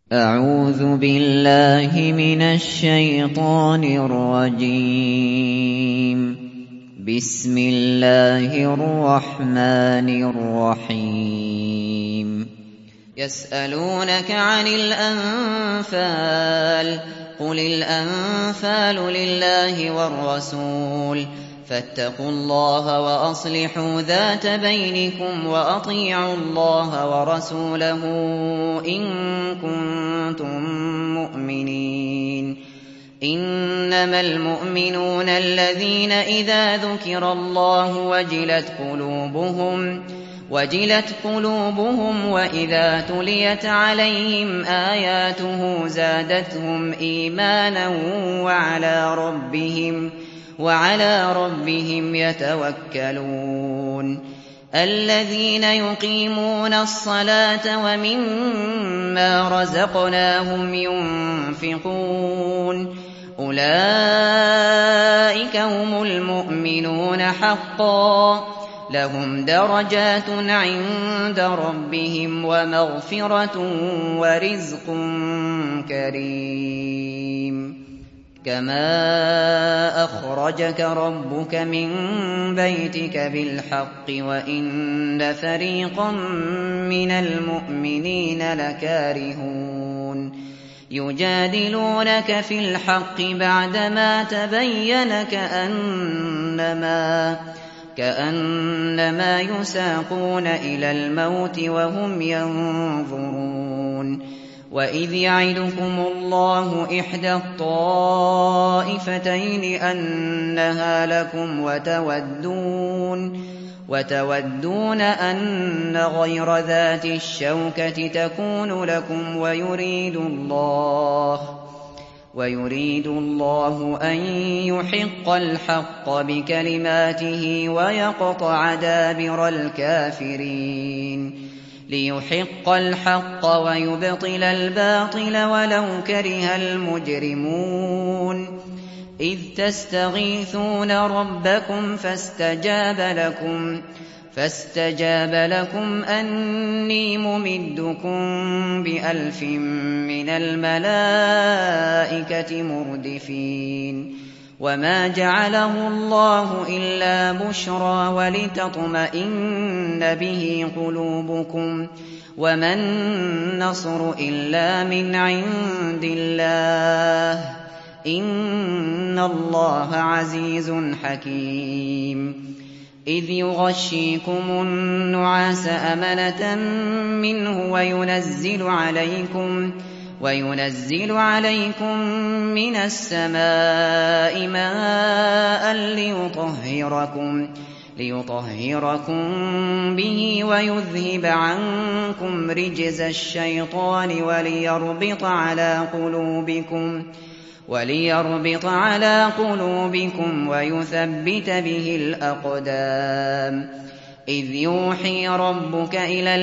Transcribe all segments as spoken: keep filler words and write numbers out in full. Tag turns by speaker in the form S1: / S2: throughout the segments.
S1: أعوذ بالله من الشيطان الرجيم. بسم الله الرحمن الرحيم. يسألونك عن الأنفال قل الأنفال لله والرسول فاتقوا الله وأصلحوا ذات بينكم وأطيعوا الله ورسوله إن كنتم مؤمنين. إنما المؤمنون الذين إذا ذكر الله وجلت قلوبهم وجلت قلوبهم وإذا تليت عليهم آياته زادتهم إيمانا وعلى ربهم وعلى ربهم يتوكلون. الذين يقيمون الصلاة ومما رزقناهم ينفقون أولئك هم المؤمنون حقا لهم درجات عند ربهم ومغفرة ورزق كريم. كما أخرجك ربك من بيتك بالحق وإن فريقا من المؤمنين لكارهون. يجادلونك في الحق بعدما تبين كأنما كأنما يساقون إلى الموت وهم ينظرون. وإذ يعدكم الله إحدى الطائفتين أنها لكم وتودون وتودون أن غير ذات الشوكة تكون لكم ويريد الله ويريد الله أن يحق الحق بكلماته ويقطع دابر الكافرين. ليحق الحق ويبطل الباطل ولو كره المجرمون. إذ تستغيثون ربكم فاستجاب لكم فاستجاب لكم أني ممدكم بألف من الملائكة مردفين. وما جعله الله إلا بشرى ولتطمئن به قلوبكم وما النصر إلا من عند الله إن الله عزيز حكيم. إذ يغشيكم النعاس أمنة منه وينزل عليكم وينزل عليكم من السماء ماء ليطهركم ليطهركم به ويذهب عنكم رجز الشيطان وليربط على قلوبكم وليربط على قلوبكم ويثبت به الأقدام. إذ يوحي ربك إلى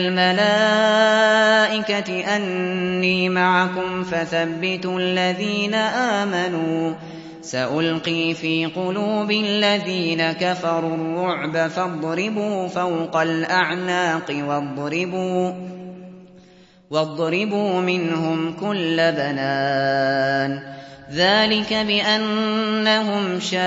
S1: الملائكة أني معكم فثبتوا الذين آمنوا سألقي في قلوب الذين كفروا الرعب فاضربوا فوق الأعناق واضربوا واضربوا منهم كل بنان. ذلك بأنهم شاقوا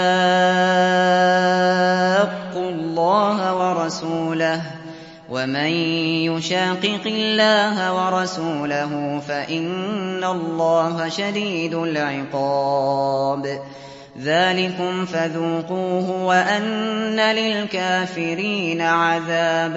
S1: الله ورسوله ومن يشاقق الله ورسوله فإن الله شديد العقاب. ذلكم فذوقوه وأن للكافرين عذاب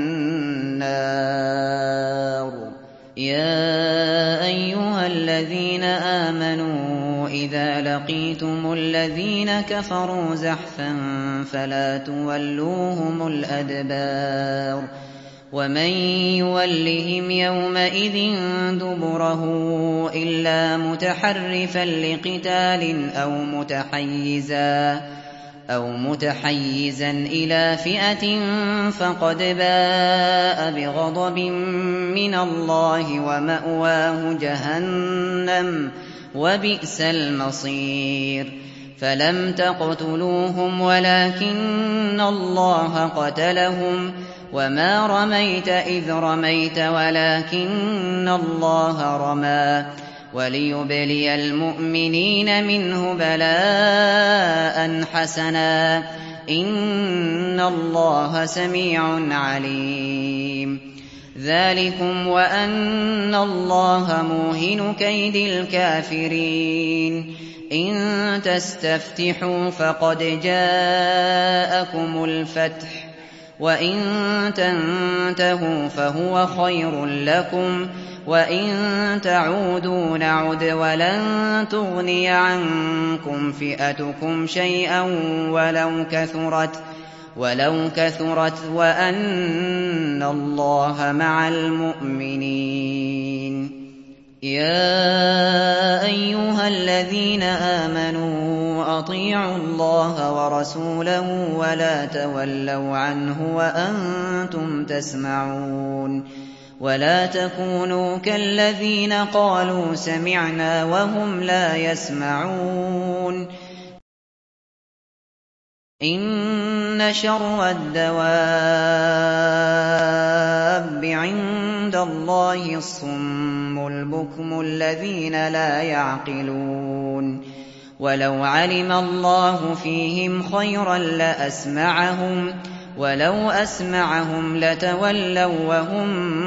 S1: النار. يا أيها الذين آمنوا إذا لقيتم الذين كفروا زحفا فلا تولوهم الأدبار. ومن يولهم يومئذ دبره إلا متحرفا لقتال أو متحيزا أو متحيزا إلى فئة فقد باء بغضب من الله ومأواه جهنم وبئس المصير. فلم تقتلوهم ولكن الله قتلهم وما رميت إذ رميت ولكن الله رمى وليبلي المؤمنين منه بلاء حسنا إن الله سميع عليم ذلكم وأن الله موهن كيد الكافرين إن تستفتحوا فقد جاءكم الفتح وإن تنتهوا فهو خير لكم وإن تعودوا نعد ولن تغني عنكم فئتكم شيئا ولو كثرت ولو كثرت وأن الله مع المؤمنين يا أيها الذين آمنوا أطيعوا الله ورسوله ولا تولوا عنه وأنتم تسمعون ولا تكونوا كالذين قالوا سمعنا وهم لا يسمعون إن شر الدواب عند الله الصم البكم الذين لا يعقلون ولو علم الله فيهم خيرا لأسمعهم ولو أسمعهم لتولوا وهم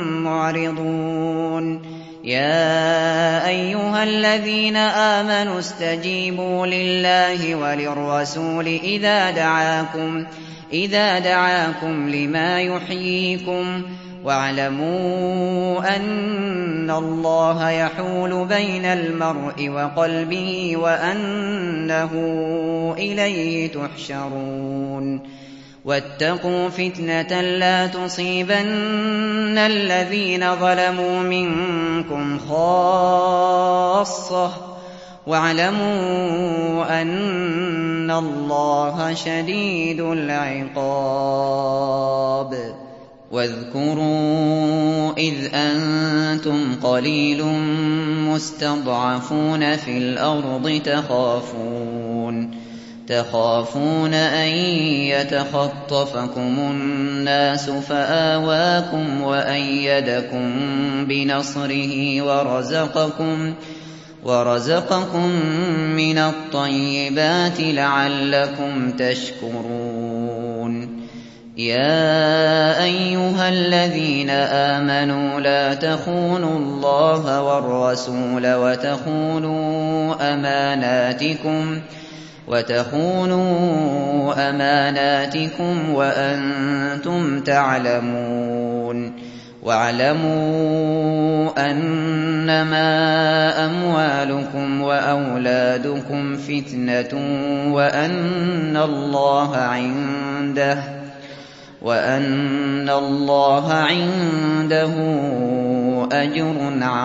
S1: معرضون يا أيها الذين آمنوا استجيبوا لله وللرسول إذا دعاكم إذا دعاكم لما يحييكم واعلموا أن الله يحول بين المرء وقلبه وأنه إليه تحشرون واتقوا فتنة لا تصيبن الذين ظلموا منكم خاصة واعلموا أن الله شديد العقاب واذكروا إذ أنتم قليل مستضعفون في الأرض تخافون تخافون أن يتخطفكم الناس فآواكم وأيدكم بنصره ورزقكم ورزقكم من الطيبات لعلكم تشكرون يا أيها الذين آمنوا لا تخونوا الله والرسول وتخونوا أماناتكم وتخونوا أماناتكم وأنتم تعلمون واعلموا أنما أموالكم وأولادكم فتنة وأن الله عنده وأن الله عنده أجر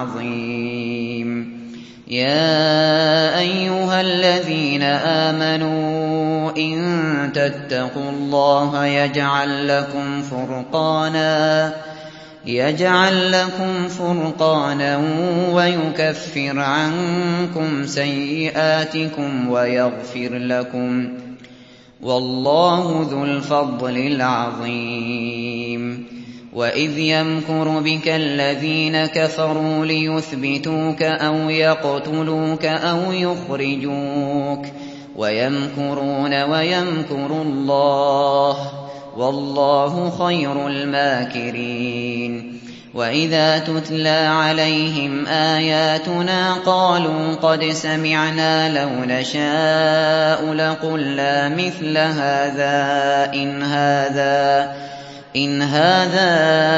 S1: عظيم يا أيها الذين آمنوا إن تتقوا الله يجعل لكم فرقانا يجعل لكم فرقانا ويكفر عنكم سيئاتكم ويغفر لكم والله ذو الفضل العظيم وإذ يمكر بك الذين كفروا ليثبتوك أو يقتلوك أو يخرجوك ويمكرون ويمكر الله والله خير الماكرين وإذا تتلى عليهم آياتنا قالوا قد سمعنا لو نشاء لقلنا مثل هذا إن هذا إن هذا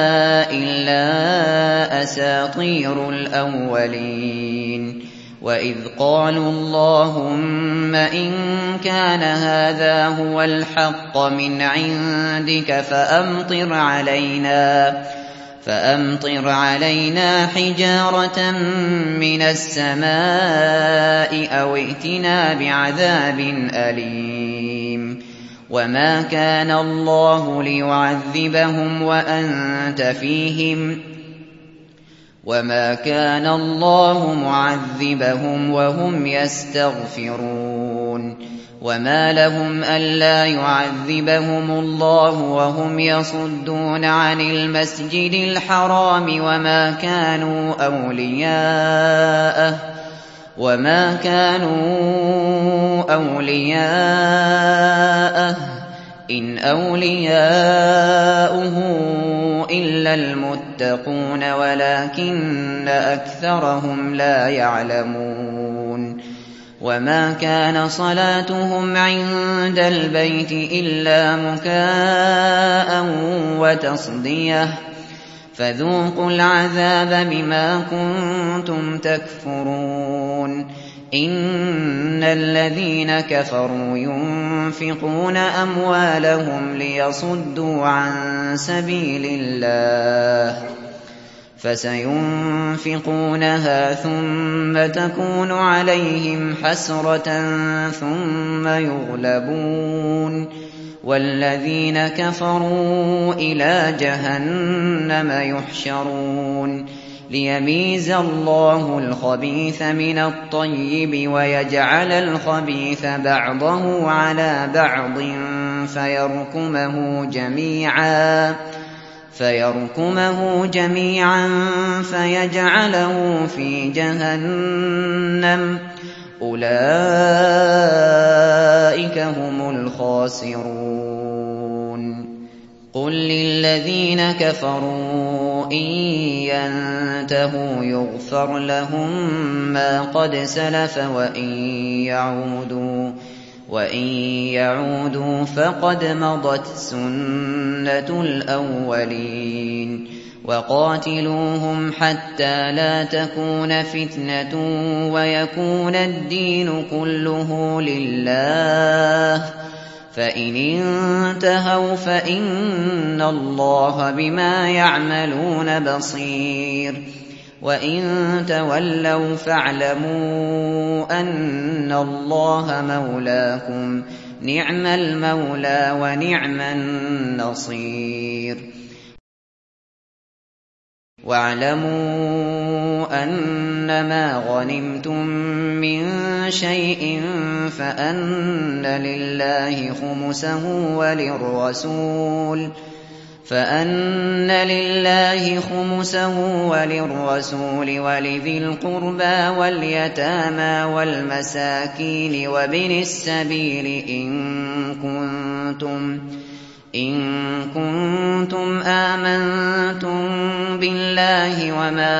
S1: إلا أساطير الأولين وإذ قالوا اللهم إن كان هذا هو الحق من عندك فأمطر علينا فأمطر علينا حجارة من السماء أو ائتنا بعذاب أليم وما كان الله ليعذبهم وأنت فيهم وما كان الله معذبهم وهم يستغفرون وما لهم ألا يعذبهم الله وهم يصدون عن المسجد الحرام وما كانوا أولياءه وما كانوا أولياءه إن أولياؤه إلا المتقون ولكن أكثرهم لا يعلمون وما كان صلاتهم عند البيت إلا مكاء وتصدية فذوقوا العذاب بما كنتم تكفرون إن الذين كفروا ينفقون أموالهم ليصدوا عن سبيل الله فسينفقونها ثم تكون عليهم حسرة ثم يغلبون والذين كفروا إلى جهنم يحشرون ليميز الله الخبيث من الطيب ويجعل الخبيث بعضه على بعض فيركمه جميعا فيركمه جميعا فيجعله في جهنم أولئك هم الخاسرون قل للذين كفروا إن ينتهوا يغفر لهم ما قد سلف وإن يعودوا وإن يعودوا فقد مضت سنة الأولين وقاتلوهم حتى لا تكون فتنة ويكون الدين كله لله فإن انتهوا فإن الله بما يعملون بصير وإن تولوا فاعلموا أن الله مولاكم نعم المولى ونعم النصير واعلموا أنما غنمتم من شيء فأن لله خمسه وللرسول فأن لله خمسه وللرسول ولذي القربى واليتامى والمساكين وابن السبيل إن كنتم إن كنتم آمنتم بالله وما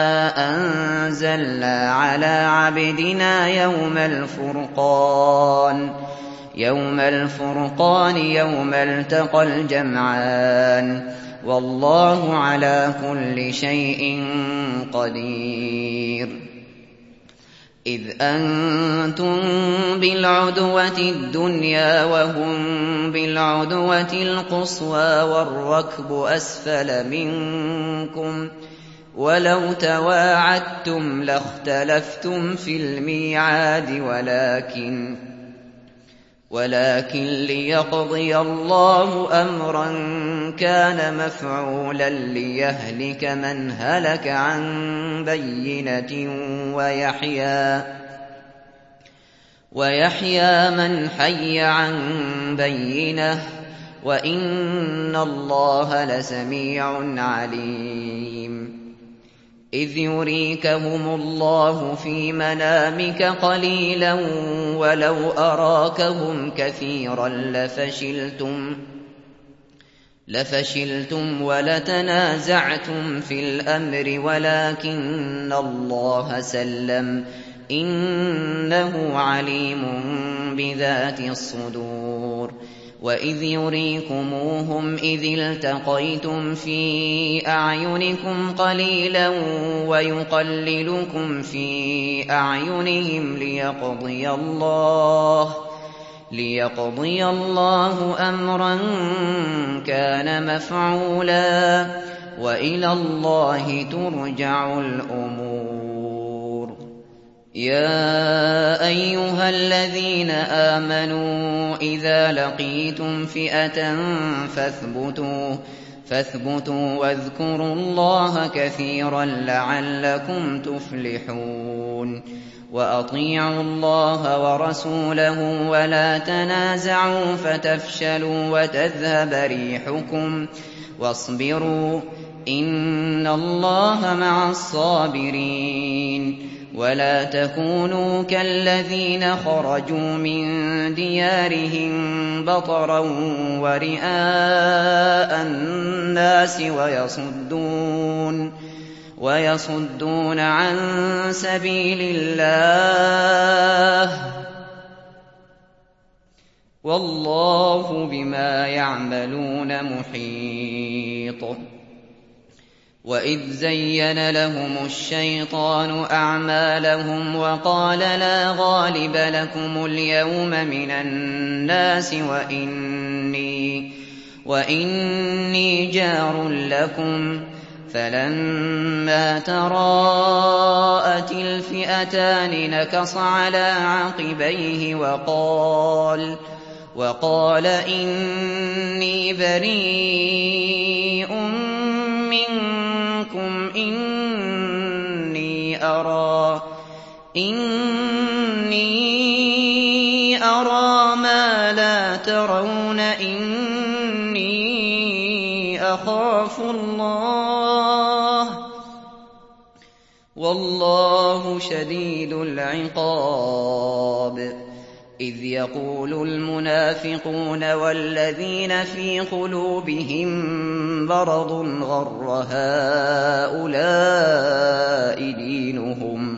S1: أنزلنا على عبدنا يوم الفرقان يوم الفرقان يوم التقى الجمعان والله على كل شيء قدير إذ أنتم بالعدوة الدنيا وهم بالعدوة القصوى والركب أسفل منكم ولو تواعدتم لاختلفتم في الميعاد ولكن ولكن ليقضي الله أمرا كان مفعولا ليهلك من هلك عن بينة ويحيى ويحيى من حي عن بينة وإن الله لسميع عليم إذ يريكهم الله في منامك قليلا ولو أراكهم كثيرا لفشلتم لفشلتم ولتنازعتم في الأمر ولكن الله سلم إنه عليم بذات الصدور وإذ يريكموهم إذ التقيتم في أعينكم قليلا ويقللكم في أعينهم ليقضي الله ليقضي الله أمرا كان مفعولا وإلى الله ترجع الأمور يا أيها الذين آمنوا إذا لقيتم فئة فاثبتوا فاثبتوا واذكروا الله كثيرا لعلكم تفلحون وأطيعوا الله ورسوله ولا تنازعوا فتفشلوا وتذهب ريحكم واصبروا إن الله مع الصابرين ولا تكونوا كالذين خرجوا من ديارهم بطرا ورئاء الناس ويصدون ويصدون عن سبيل الله والله بما يعملون محيط وإذ زين لهم الشيطان أعمالهم وقال لا غالب لكم اليوم من الناس وإني, وإني جار لكم فلما تراءت الفئتان نكص على عقبيه وقال وقال إني بريء منكم إني أرى إني أرى ما لا ترون إني أخاف الله والله شديد العقاب إذ يقول المنافقون والذين في قلوبهم مرض غر هؤلاء دينهم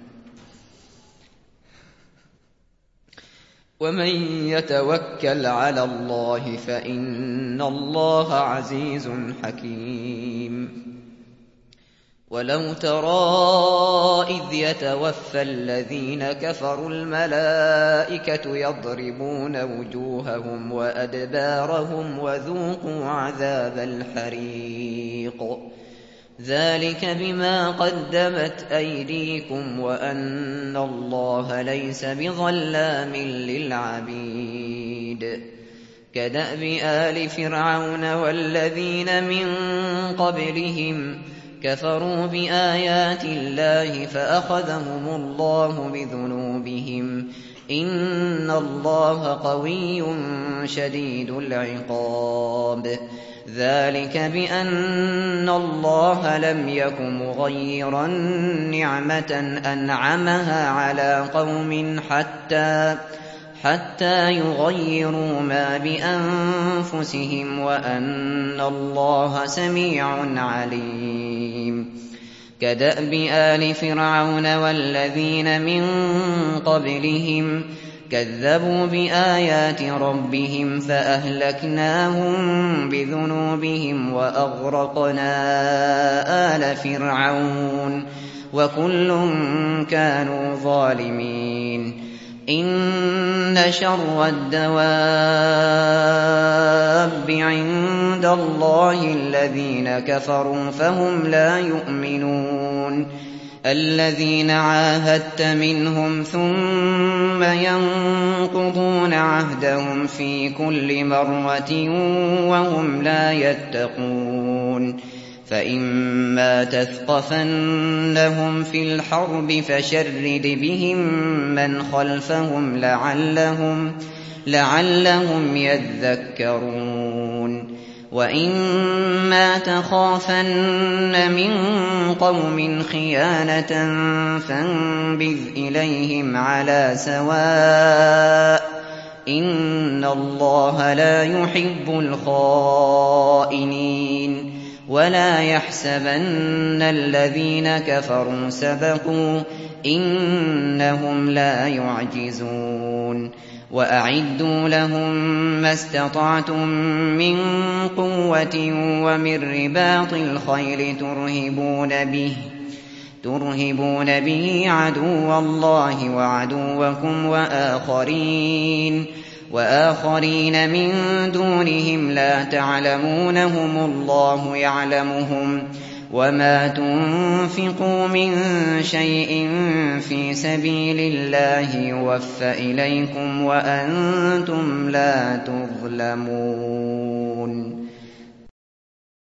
S1: ومن يتوكل على الله فإن الله عزيز حكيم ولو ترى إذ يتوفى الذين كفروا الملائكة يضربون وجوههم وأدبارهم وذوقوا عذاب الحريق ذلك بما قدمت أيديكم وأن الله ليس بظلام للعبيد كدأب آل فرعون والذين من قبلهم كفروا بآيات الله فأخذهم الله بذنوبهم إن الله قوي شديد العقاب ذلك بأن الله لم يك مغيرا نعمة أنعمها على قوم حتى حتى يغيروا ما بأنفسهم وأن الله سميع عليم كدأب آل فرعون والذين من قبلهم كذبوا بآيات ربهم فأهلكناهم بذنوبهم وأغرقنا آل فرعون وكل كانوا ظالمين إن شر الدواب عند الله الذين كفروا فهم لا يؤمنون الذين عاهدت منهم ثم ينقضون عهدهم في كل مرة وهم لا يتقون فإما تثقفنهم في الحرب فشرد بهم من خلفهم لعلهم, لعلهم يذكرون وإما تخافن من قوم خيانة فانبذ إليهم على سواء إن الله لا يحب الخائنين ولا يحسبن الذين كفروا سبقوا إنهم لا يعجزون وأعدوا لهم ما استطعتم من قوة ومن رباط الخيل ترهبون به ترهبون به عدو الله وعدوكم وآخرين وآخرين من دونهم لا تعلمونهم الله يعلمهم وما تنفقوا من شيء في سبيل الله يوفى إليكم وأنتم لا تظلمون.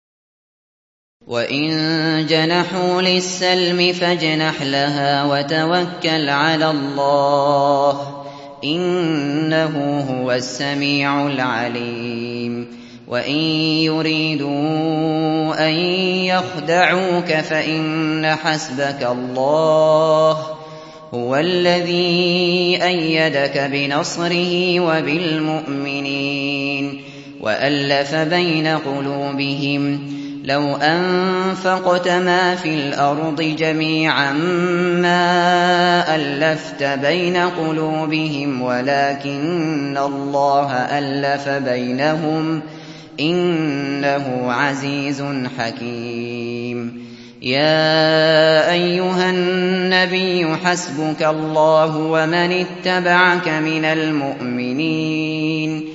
S1: وَإِن جَنَحُوا لِلسَّلْمِ فَاجْنَحْ لَهَا وَتَوَكَّلْ عَلَى اللَّهِ ۚ إِنَّهُ هُوَ السَّمِيعُ الْعَلِيمُ وَإِن يُرِيدُوا أَن يَخْدَعُوكَ فَإِنَّ حَسْبَكَ اللَّهُ ۚ هُوَ الَّذِي أَيَّدَكَ بِنَصْرِهِ وَبِالْمُؤْمِنِينَ وَأَلَّفَ بَيْنَ قُلُوبِهِمْ ۚ لَوْ أَنفَقْتَ مَا فِي الْأَرْضِ جَمِيعًا مَّا أَلَّفْتَ بَيْنَ قُلُوبِهِمْ وَلَٰكِنَّ اللَّهَ أَلَّفَ بَيْنَهُمْ ۚ إِنَّهُ عَزِيزٌ حَكِيمٌ يَا أَيُّهَا النَّبِيُّ حَسْبُكَ اللَّهُ وَمَنِ اتَّبَعَكَ مِنَ الْمُؤْمِنِينَ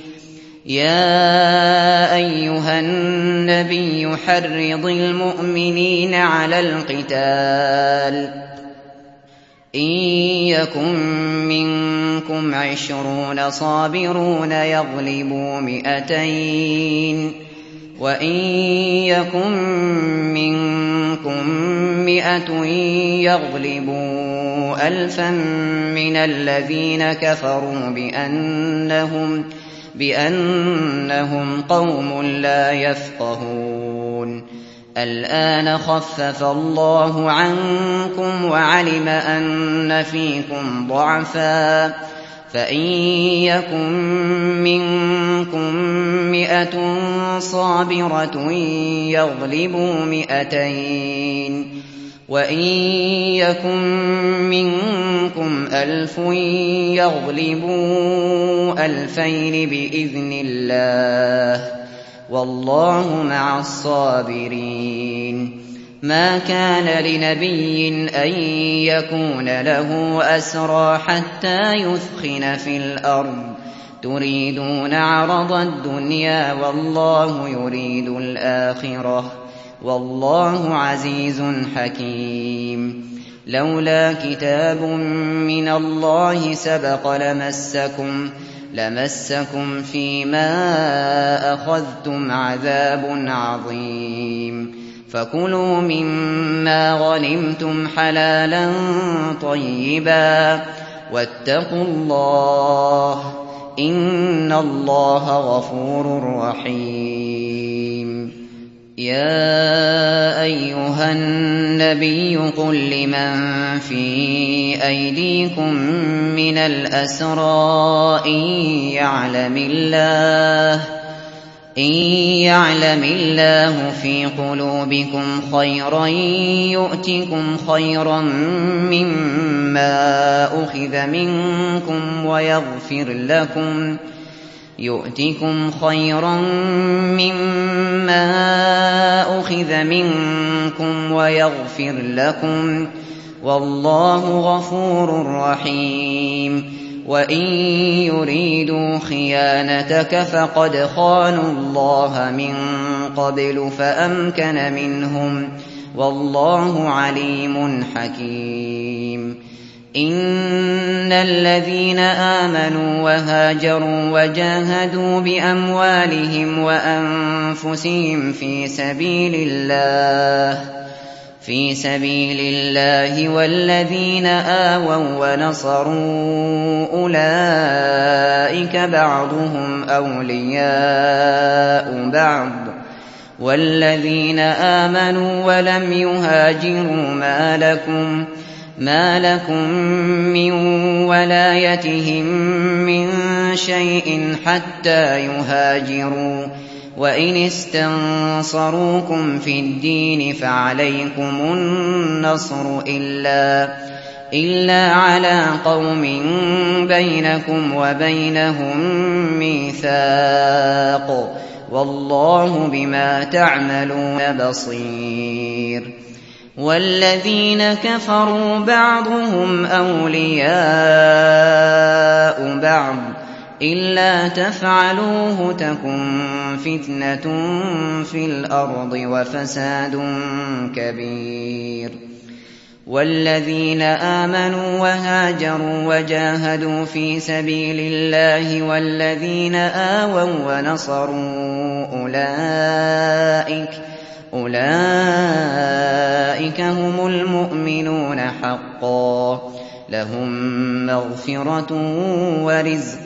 S1: يَا أَيُّهَا النَّبِيُّ حَرِّضِ الْمُؤْمِنِينَ عَلَى الْقِتَالِ ۚ إِن يَكُن مِّنكُمْ عِشْرُونَ صَابِرُونَ يَغْلِبُوا مِائَتَيْنِ ۚ وَإِن يَكُن مِّنكُم مِّائَةٌ يَغْلِبُوا أَلْفًا مِّنَ الَّذِينَ كَفَرُوا بِأَنَّهُمْ بِأَنَّهُمْ قَوْمٌ لَّا يَفْقَهُونَ الْآنَ خَفَّفَ اللَّهُ عَنكُمْ وَعَلِمَ أَنَّ فِيكُمْ ضَعْفًا ۚ فَإِن يَكُن مِّنكُم مِّائَةٌ صَابِرَةٌ يَغْلِبُوا مِائَتَيْنِ ۚ وَإِن يَكُن مِّنكُمْ أَلْفٌ يَغْلِبُوا أَلْفَيْنِ بِإِذْنِ اللَّهِ ۗ وَاللَّهُ مَعَ الصَّابِرِينَ مَا كَانَ لِنَبِيٍّ أَن يَكُونَ لَهُ أَسْرَىٰ حَتَّىٰ يُثْخِنَ فِي الْأَرْضِ ۚ تُرِيدُونَ عَرَضَ الدُّنْيَا وَاللَّهُ يُرِيدُ الْآخِرَةَ ۗ وَاللَّهُ عَزِيزٌ حَكِيمٌ لَّوْلَا كِتَابٌ مِّنَ اللَّهِ سَبَقَ لَمَسَّكُمْ لَمَسَّكُمْ فِيمَا أَخَذْتُمْ عَذَابٌ عَظِيمٌ فَكُلُوا مِمَّا غَنِمْتُمْ حَلَالًا طَيِّبًا وَاتَّقُوا اللَّهَ ۚ إِنَّ اللَّهَ غَفُورٌ رَّحِيمٌ يَا أَيُّهَا النَّبِيُّ قُل لِّمَن فِي أَيْدِيكُم مِّنَ الْأَسْرَىٰ إِن يَعْلَمِ اللَّهُ فِي قُلُوبِكُمْ خَيْرًا يُؤْتِكُمْ خَيْرًا مِّمَّا أُخِذَ مِنكُمْ وَيَغْفِرْ لَكُمْ يُؤْتِكُمْ خَيْرًا مِّمَّا أُخِذَ مِنكُمْ وَيَغْفِرْ لَكُمْ ۗ وَاللَّهُ غَفُورٌ رَّحِيمٌ وَإِن يُرِيدُوا خِيَانَتَكَ فَقَدْ خَانُوا اللَّهَ مِن قَبْلُ فَأَمْكَنَ مِنْهُمْ ۗ وَاللَّهُ عَلِيمٌ حَكِيمٌ إِنَّ الَّذِينَ آمَنُوا وَهَاجَرُوا وَجَاهَدُوا بِأَمْوَالِهِمْ وَأَنفُسِهِمْ فِي سَبِيلِ اللَّهِ في سبيل الله وَالَّذِينَ آوَوا وَّنَصَرُوا أُولَٰئِكَ بَعْضُهُمْ أَوْلِيَاءُ بَعْضٍ ۚ وَالَّذِينَ آمَنُوا وَلَمْ يُهَاجِرُوا مَا لَكُم مِّن وَلَايَتِهِم مِّن شَيْءٍ حَتَّىٰ يُهَاجِرُوا ۚ وَإِنِ اسْتَنصَرُوكُمْ فِي الدِّينِ فَعَلَيْكُمُ النَّصْرُ إِلَّا عَلَىٰ قَوْمٍ بَيْنَكُمْ وَبَيْنَهُم مِّيثَاقٌ ۗ وَاللَّهُ بِمَا تَعْمَلُونَ بَصِيرٌ وَالَّذِينَ كَفَرُوا بَعْضُهُمْ أَوْلِيَاءُ بَعْضٍ ۚ إِلَّا تَفْعَلُوهُ تَكُن فِتْنَةٌ فِي الْأَرْضِ وَفَسَادٌ كَبِيرٌ وَالَّذِينَ آمَنُوا وَهَاجَرُوا وَجَاهَدُوا فِي سَبِيلِ اللَّهِ وَالَّذِينَ آوَوا وَّنَصَرُوا أُولَٰئِكَ أولئك هم المؤمنون حقا لهم مغفرة ورزق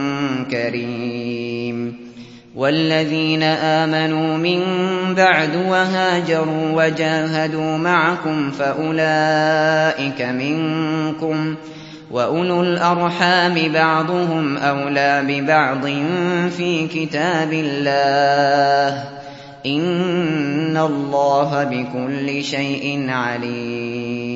S1: كريم والذين آمنوا من بعد وهاجروا وجاهدوا معكم فأولئك منكم وأولو الأرحام بعضهم أولى ببعض في كتاب الله إن الله بكل شيء عليم